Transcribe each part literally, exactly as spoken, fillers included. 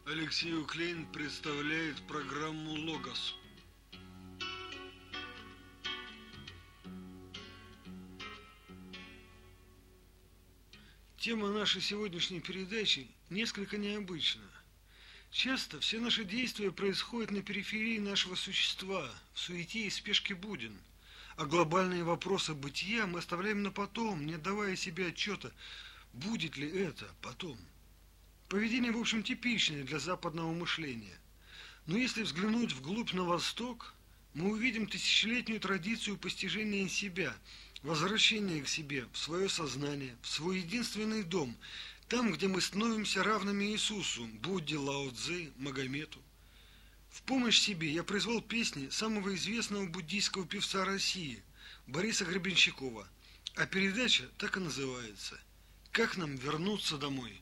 Алексей Уклейн представляет программу «Логос». Тема нашей сегодняшней передачи несколько необычна. Часто все наши действия происходят на периферии нашего существа, в суете и спешке буден. А глобальные вопросы бытия мы оставляем на потом, не отдавая себе отчета, будет ли это потом. Поведение, в общем, типичное для западного мышления. Но если взглянуть вглубь на Восток, мы увидим тысячелетнюю традицию постижения себя, возвращения к себе, в свое сознание, в свой единственный дом, там, где мы становимся равными Иисусу, Будде, Лао Цзы, Магомету. В помощь себе я произвел песни самого известного буддийского певца России, Бориса Гребенщикова, а передача так и называется «Как нам вернуться домой?».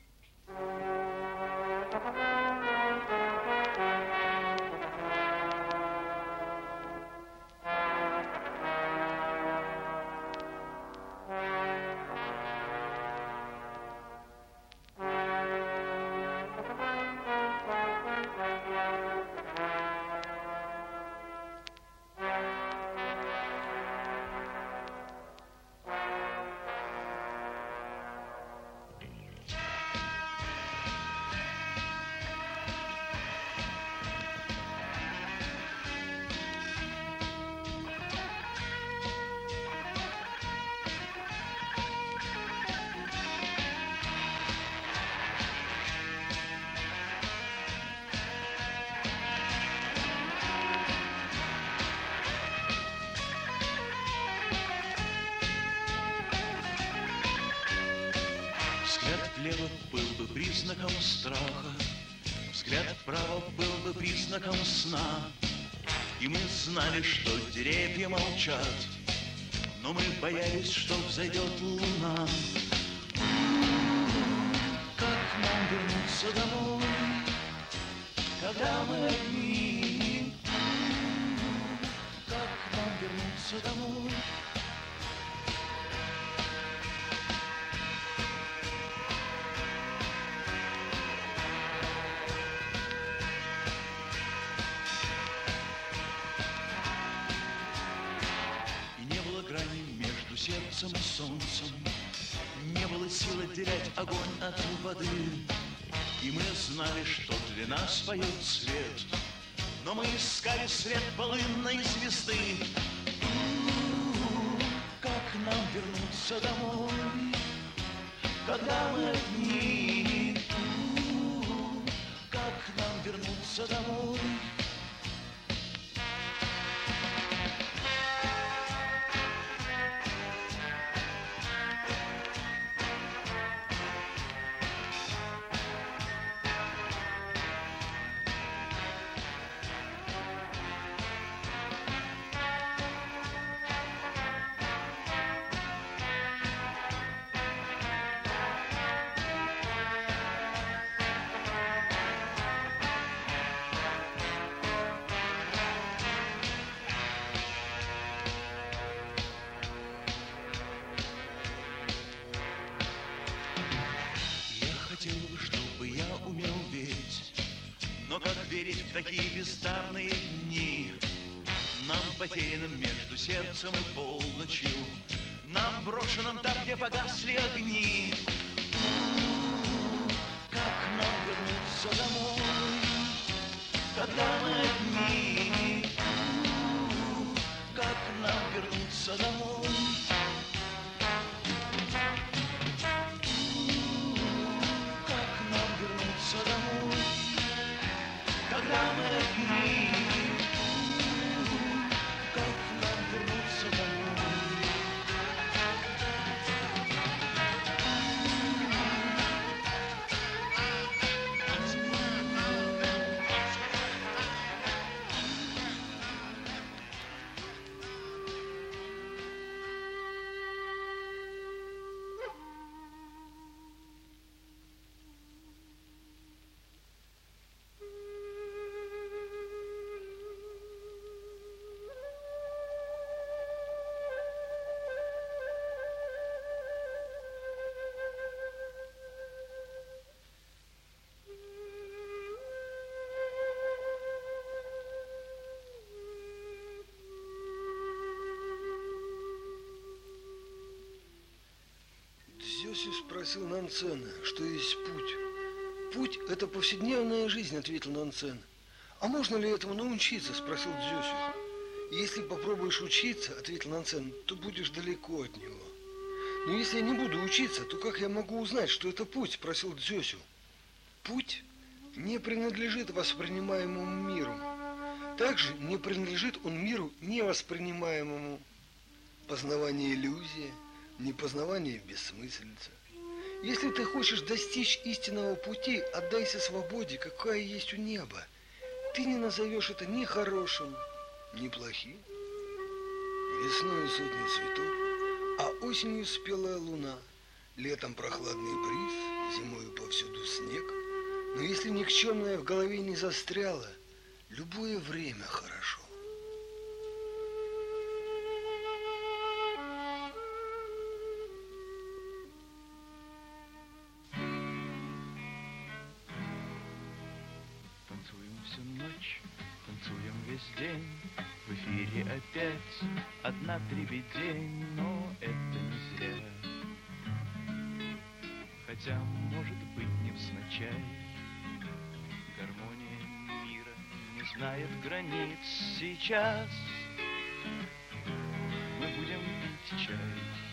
Взгляд влево был бы признаком страха, взгляд вправо был бы признаком сна. И мы знали, что деревья молчат, но мы боялись, что взойдет луна. Как нам вернуться домой, когда мы одни? Как нам вернуться домой? Сердцем и солнцем не было сил отделять огонь от воды. И мы знали, что для нас поет свет, но мы искали свет полынной звезды. У-у-у, как нам вернуться домой, когда мы одни? У-у-у, как нам вернуться домой? Хотел бы, чтобы я умел верить, но как верить в такие бездарные дни? Нам потерянным между сердцем и полночью, нам брошенным там, где погасли огни. У-у-у, как нам вернуться домой, когда мы одни? У-у-у, как нам вернуться домой? Домой, когда мы одни, как нам вернуться домой? Дзюсю спросил Нанцена, что есть путь. Путь – это повседневная жизнь, ответил Нанцен. А можно ли этому научиться, спросил Дзюсю. Если попробуешь учиться, ответил Нанцен, то будешь далеко от него. Но если я не буду учиться, то как я могу узнать, что это путь, спросил Дзюсю. Путь не принадлежит воспринимаемому миру. Также не принадлежит он миру невоспринимаемому. Познавание иллюзия, непознавание бессмыслица. Если ты хочешь достичь истинного пути, отдайся свободе, какая есть у неба. Ты не назовешь это ни хорошим, ни плохим. Весной сотни цветов, а осенью спелая луна, летом прохладный бриз, зимою повсюду снег. Но если никчемное в голове не застряло, любое время хорошо. Танцуем всю ночь, танцуем весь день. В эфире опять одна дребедень, но это не зря. Хотя, может быть, невзначай, гармония мира не знает границ. Сейчас мы будем пить чай.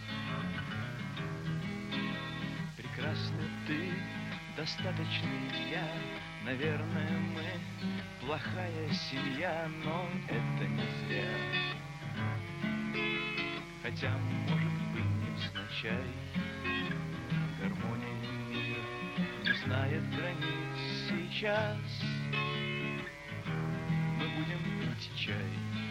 Прекрасный ты, достаточный я. Наверное, мы плохая семья, но это не зря. Хотя, может быть, невзначай, гармония мира не знает границ. Сейчас мы будем пить чай.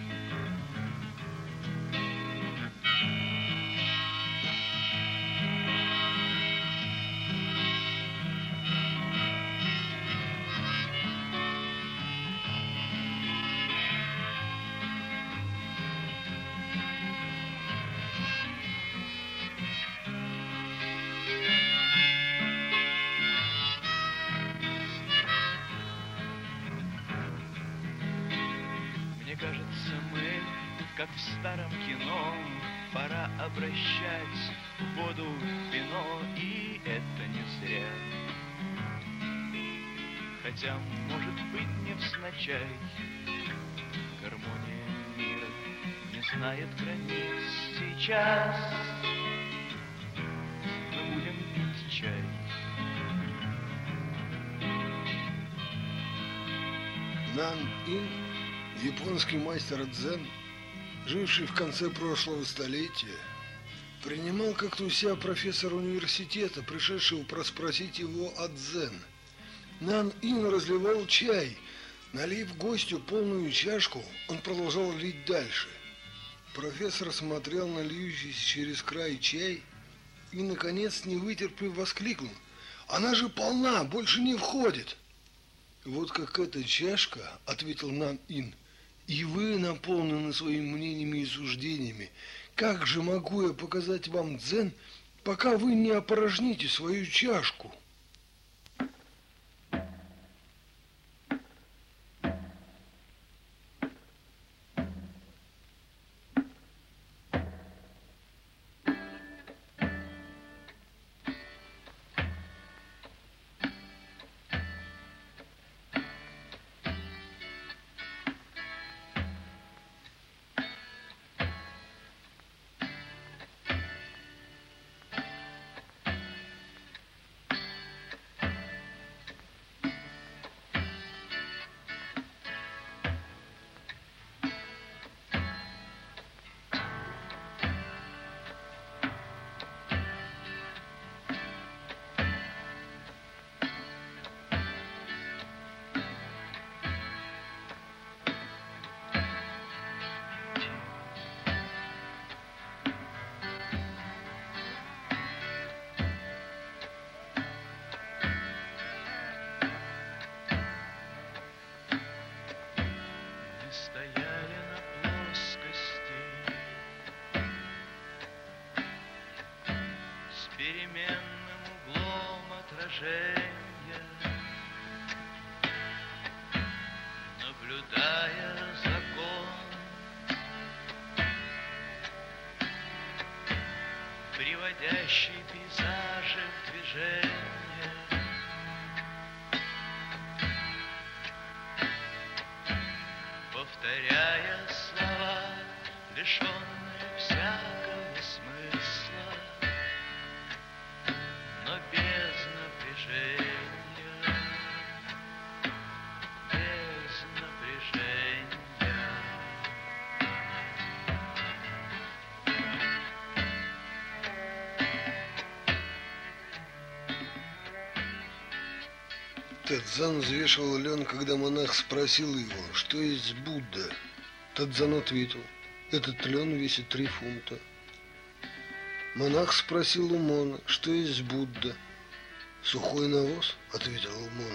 Мне кажется, мы, как в старом кино, пора обращать в воду вино, и это не зря. Хотя, может быть, невзначай, гармония мира не знает границ. Сейчас мы будем пить чай. Нан Ин, японский мастер дзен, живший в конце прошлого столетия, принимал как-то у себя профессора университета, пришедшего проспросить его о дзен. Нан Ин разливал чай. Налив гостю полную чашку, он продолжал лить дальше. Профессор смотрел на льющийся через край чай и, наконец, не вытерпев, воскликнул: «Она же полна, больше не входит!» «Вот как эта чашка, — ответил Нан Ин, — и вы наполнены своими мнениями и суждениями. Как же могу я показать вам дзен, пока вы не опорожните свою чашку?» Переменным углом отражения, наблюдая закон, приводящий пейзажи лишенная всякого смысла, но без напряжения, без напряжения. Тадзан взвешивал лен, когда монах спросил его, что есть Будда. Тадзан ответил: этот лен весит три фунта. Монах спросил у Мона, что есть Будда. Сухой навоз, ответил Мон.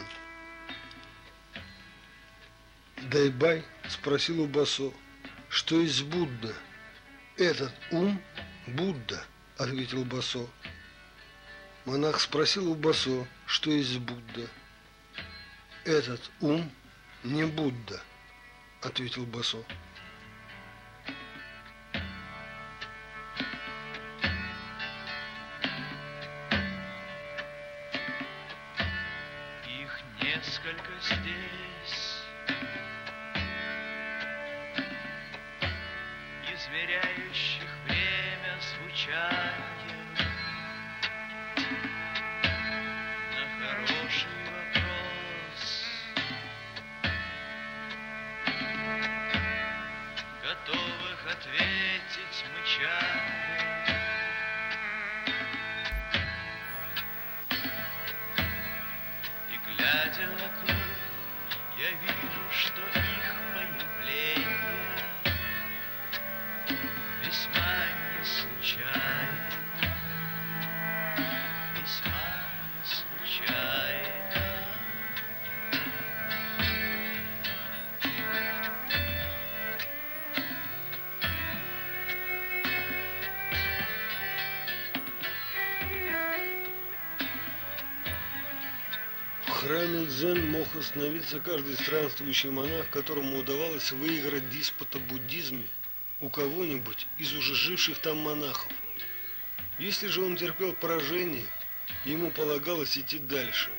Дайбай спросил у Басо, что есть Будда. Этот ум Будда, ответил Басо. Монах спросил у Басо, что есть Будда. Этот ум не Будда, ответил Басо. Их несколько здесь, измеряющих время звучанием на хороший вопрос, готовых ответить мычанием. И глядя вокруг, я вижу, что их появление весьма не случайно, весьма не случайно. В храме Дзен мог остановиться каждый странствующий монах, которому удавалось выиграть диспут о буддизме у кого-нибудь из уже живших там монахов. Если же он терпел поражение, ему полагалось идти дальше.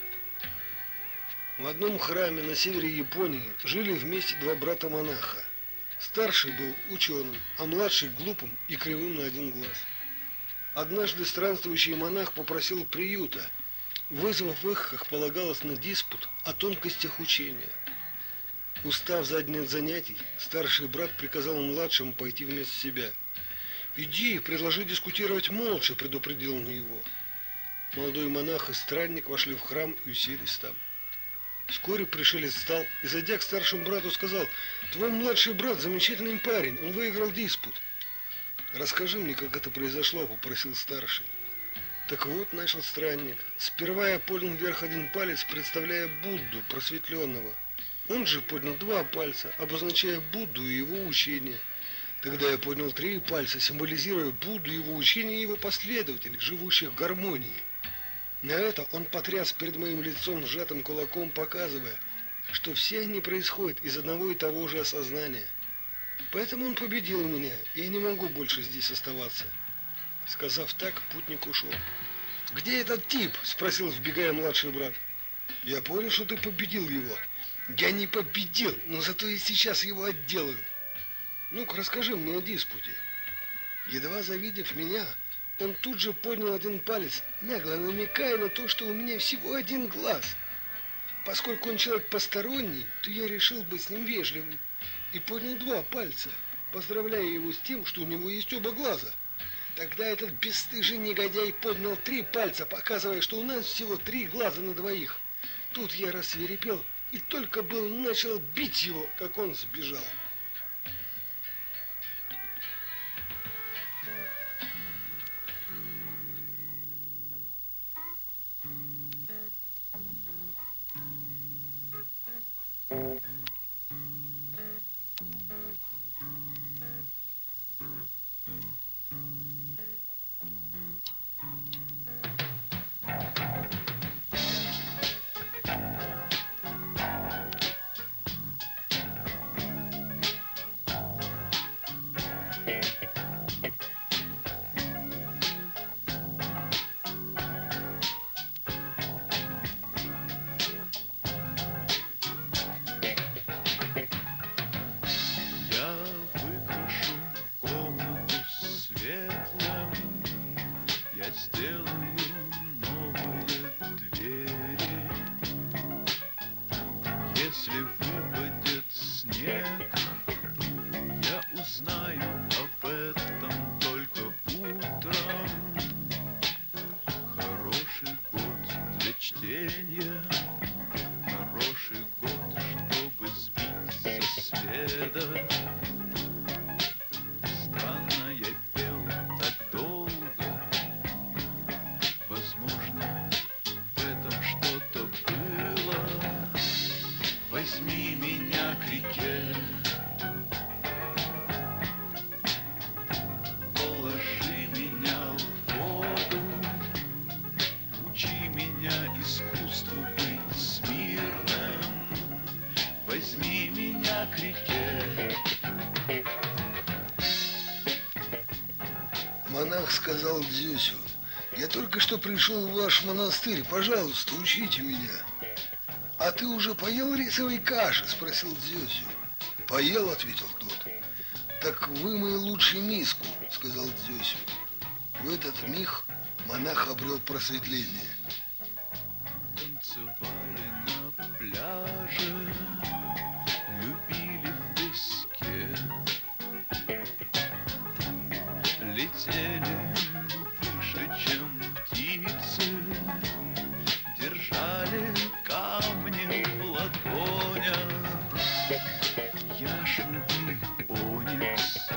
В одном храме на севере Японии жили вместе два брата-монаха. Старший был ученым, а младший глупым и кривым на один глаз. Однажды странствующий монах попросил приюта, вызвав их, как полагалось, на диспут о тонкостях учения. Устав за день от занятий, старший брат приказал младшему пойти вместо себя. «Иди и предложи дискутировать молча», — предупредил он его. Молодой монах и странник вошли в храм и уселись там. Вскоре пришелец встал и, зайдя к старшему брату, сказал: «Твой младший брат замечательный парень, он выиграл диспут». «Расскажи мне, как это произошло», — попросил старший. «Так вот», — начал странник, — «сперва я поднял вверх один палец, представляя Будду просветленного. Он же поднял два пальца, обозначая Будду и его учение. Тогда я поднял три пальца, символизируя Будду, его учение и его последователей, живущих в гармонии. На это он потряс перед моим лицом сжатым кулаком, показывая, что все они происходят из одного и того же осознания. Поэтому он победил меня, и я не могу больше здесь оставаться». Сказав так, путник ушел. «Где этот тип?» — спросил, вбегая младший брат. «Я понял, что ты победил его». «Я не победил, но зато и сейчас его отделаю». «Ну-ка, расскажи мне о диспуте». Едва завидев меня, он тут же поднял один палец, нагло намекая на то, что у меня всего один глаз. Поскольку он человек посторонний, то я решил быть с ним вежливым и поднял два пальца, поздравляя его с тем, что у него есть оба глаза. Тогда этот бесстыжий негодяй поднял три пальца, показывая, что у нас всего три глаза на двоих. Тут я рассвирепел и только был начал бить его, как он сбежал. сделаю новые двери. Если выпадет снег, я узнаю об этом только утром. Хороший год для чтения, хороший год, чтобы сбить со следа. Странно, я пел так долго, возможно, в этом что-то было. Возьми меня к реке, положи меня в воду, учи меня искусству быть смирным. Возьми меня к реке. Монах сказал Дзюсю: я только что пришел в ваш монастырь, пожалуйста, учите меня. А ты уже поел рисовой каши? Спросил Дзюсю. Поел, ответил тот. Так вымой лучше миску, сказал Дзюсю. В этот миг монах обрел просветление. Танцевали на пляже, любили в песке, летели выше, чем птицы, держали камни в ладонях, яшму и оникс,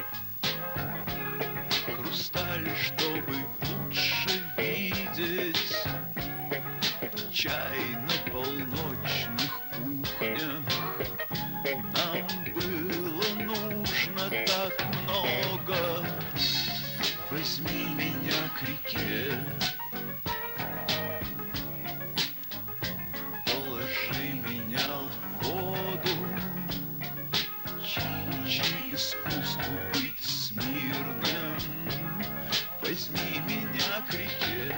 хрусталь, чтобы лучше видеть, чай на полночных кухнях. Нам было нужно так много. Возьми меня к реке, положи меня в воду, учи искусству быть смирным. Возьми меня к реке.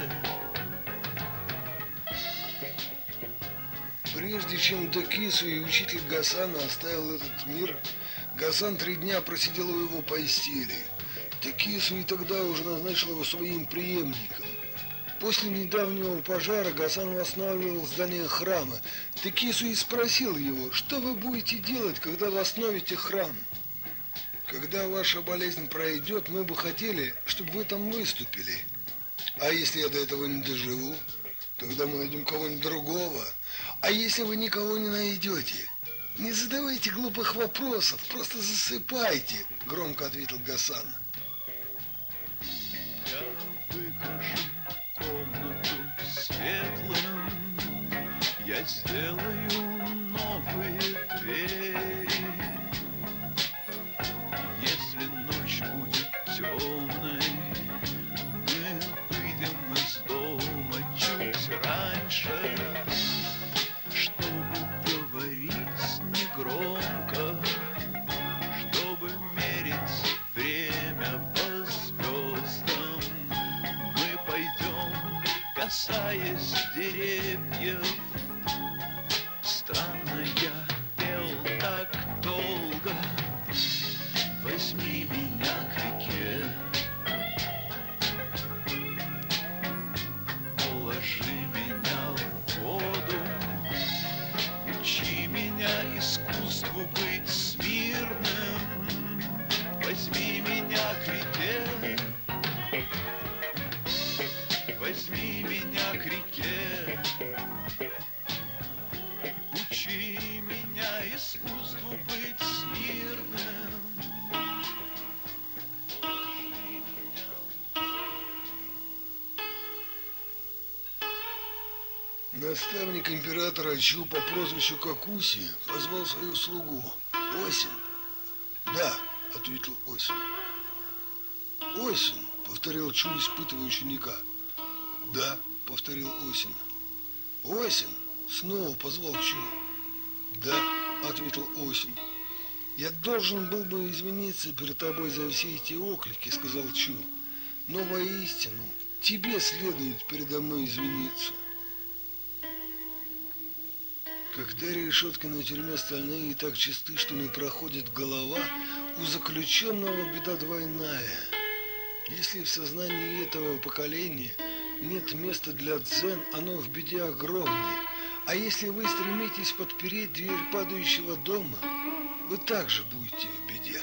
Прежде чем Текису и учитель Гасан оставил этот мир, Гасан три дня просидел у его постели. Текису и тогда уже назначил его своим преемником. После недавнего пожара Гасан восстанавливал здание храма. Текису и спросил его: что вы будете делать, когда восстановите храм? Когда ваша болезнь пройдет, мы бы хотели, чтобы вы там выступили. А если я до этого не доживу, тогда мы найдем кого-нибудь другого. А если вы никого не найдете, не задавайте глупых вопросов, просто засыпайте, громко ответил Гасан. Я выкрашу комнату светлым, я сделаю новые двери. Если ночь будет темной, мы выйдем из дома чуть раньше, чтобы говорить негромко, чтобы мерить время по звездам. Мы пойдем, касаясь деревьев. Странно, я пел так долго. Возьми меня к реке, положи меня в воду, учи меня искусству быть смирным. Возьми меня к реке, возьми меня к реке, учи меня искусству быть смирным. Наставник императора Чу по прозвищу Какуси позвал свою слугу. Осин. Да, ответил Осин. Осин, повторил Чу, испытывая ученика. Да, повторил Осин. Осин, снова позвал Чу. Да, ответил Осин. Я должен был бы извиниться перед тобой за все эти оклики, сказал Чу. Но воистину, тебе следует передо мной извиниться. Когда решетки на тюрьме стальные и так чисты, что не проходит голова, у заключенного беда двойная. Если в сознании этого поколения нет места для дзен, оно в беде огромной. А если вы стремитесь подпереть дверь падающего дома, вы также будете в беде.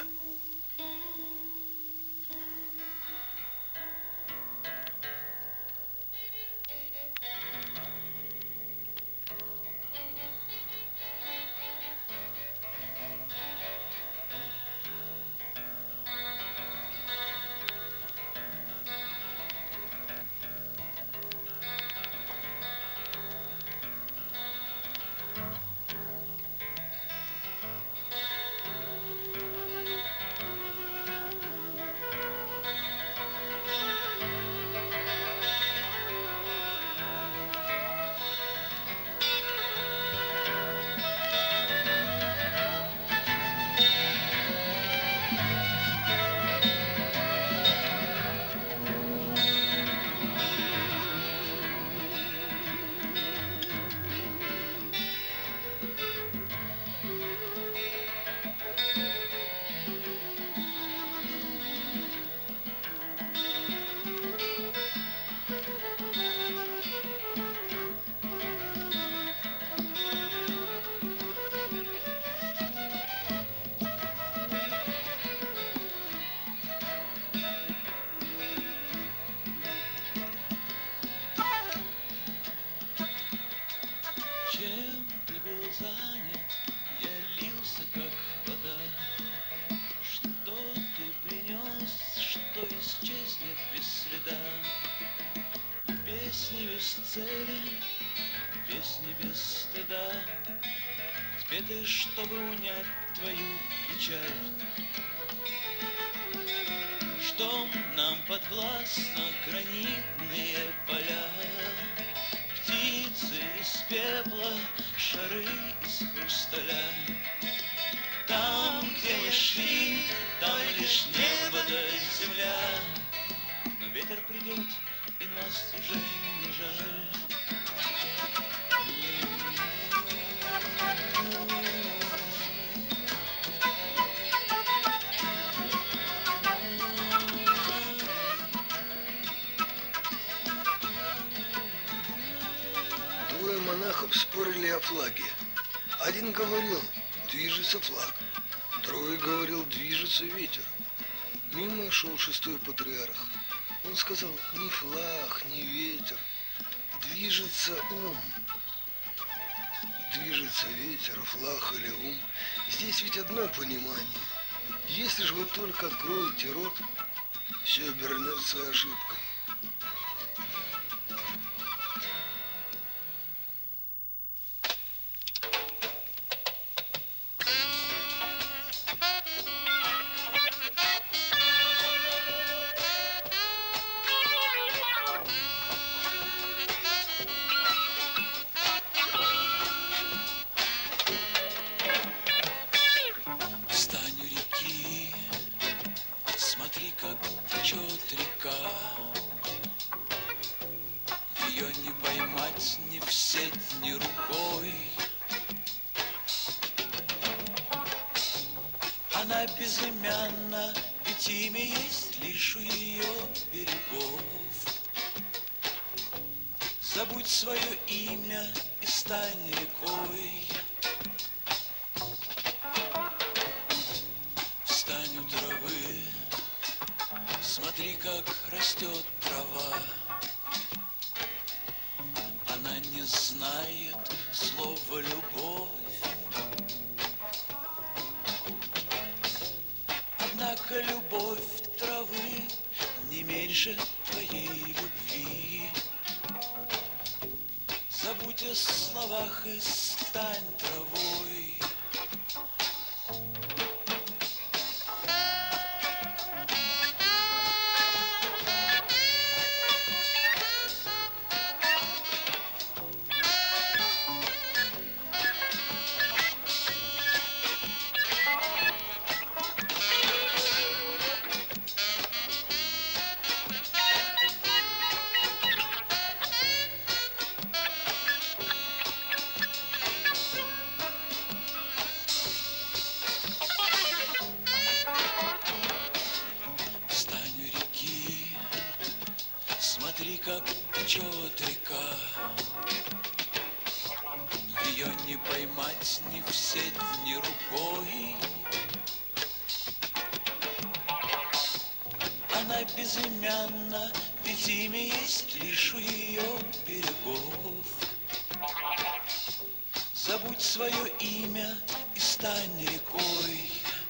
Чем ты был занят? Я лился, как вода. Что ты принес, что исчезнет без следа? Песни без цели, песни без стыда, спеты, чтобы унять твою печаль. Что нам подвластно гранитные поля, птицы из пепла, шары из хрусталя. Там, где мы шли, там лишь небо да земля. Но ветер придет, и нас уже не жаль. Двое монахов спорили о флаге. Один говорил: движется флаг. Другой говорил: движется ветер. Мимо шел шестой патриарх. Он сказал: ни флаг, ни ветер. Движется ум. Движется ветер, флаг или ум. Здесь ведь одно понимание. Если же вы только откроете рот, все обернется ошибкой. Ее не поймать ни в сеть, ни рукой. Она безымянна, ведь имя есть лишь у ее берегов. Забудь свое имя и стань рекой. Встань у травы, смотри, как растет трава. Она не знает слова любовь. Однако любовь травы не меньше твоей любви. Забудь о словах и стань травой. Смотри, как течет река, ее не поймать ни в сеть, ни рукой. Она безымянна, ведь имя есть лишь у ее берегов. Забудь свое имя и стань рекой.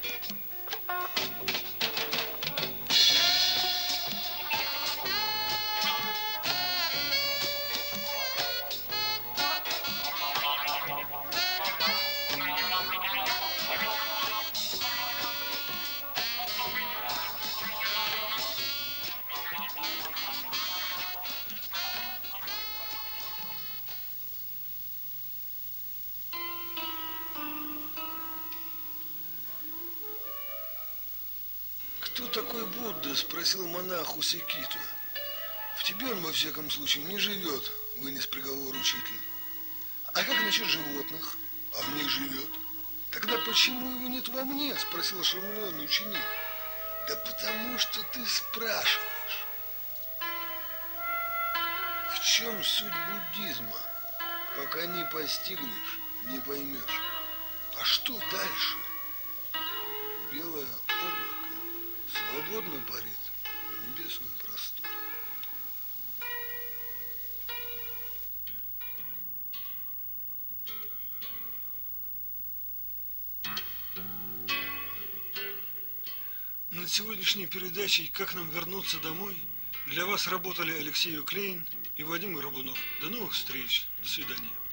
«Кто такой Будда?» – спросил монах у Секиту. «В тебе он, во всяком случае, не живет», – вынес приговор учитель. «А как насчет животных? А в них живет». «Тогда почему его нет во мне?» – спросил ошеломленный ученик. «Да потому что ты спрашиваешь». В чем суть буддизма? Пока не постигнешь, не поймешь. А что дальше? Белое облако свободно парит в небесном просторе. Над сегодняшней передачей «Как нам вернуться домой» для вас работали Алексей Уклейн и Вадим Горбунов. До новых встреч. До свидания.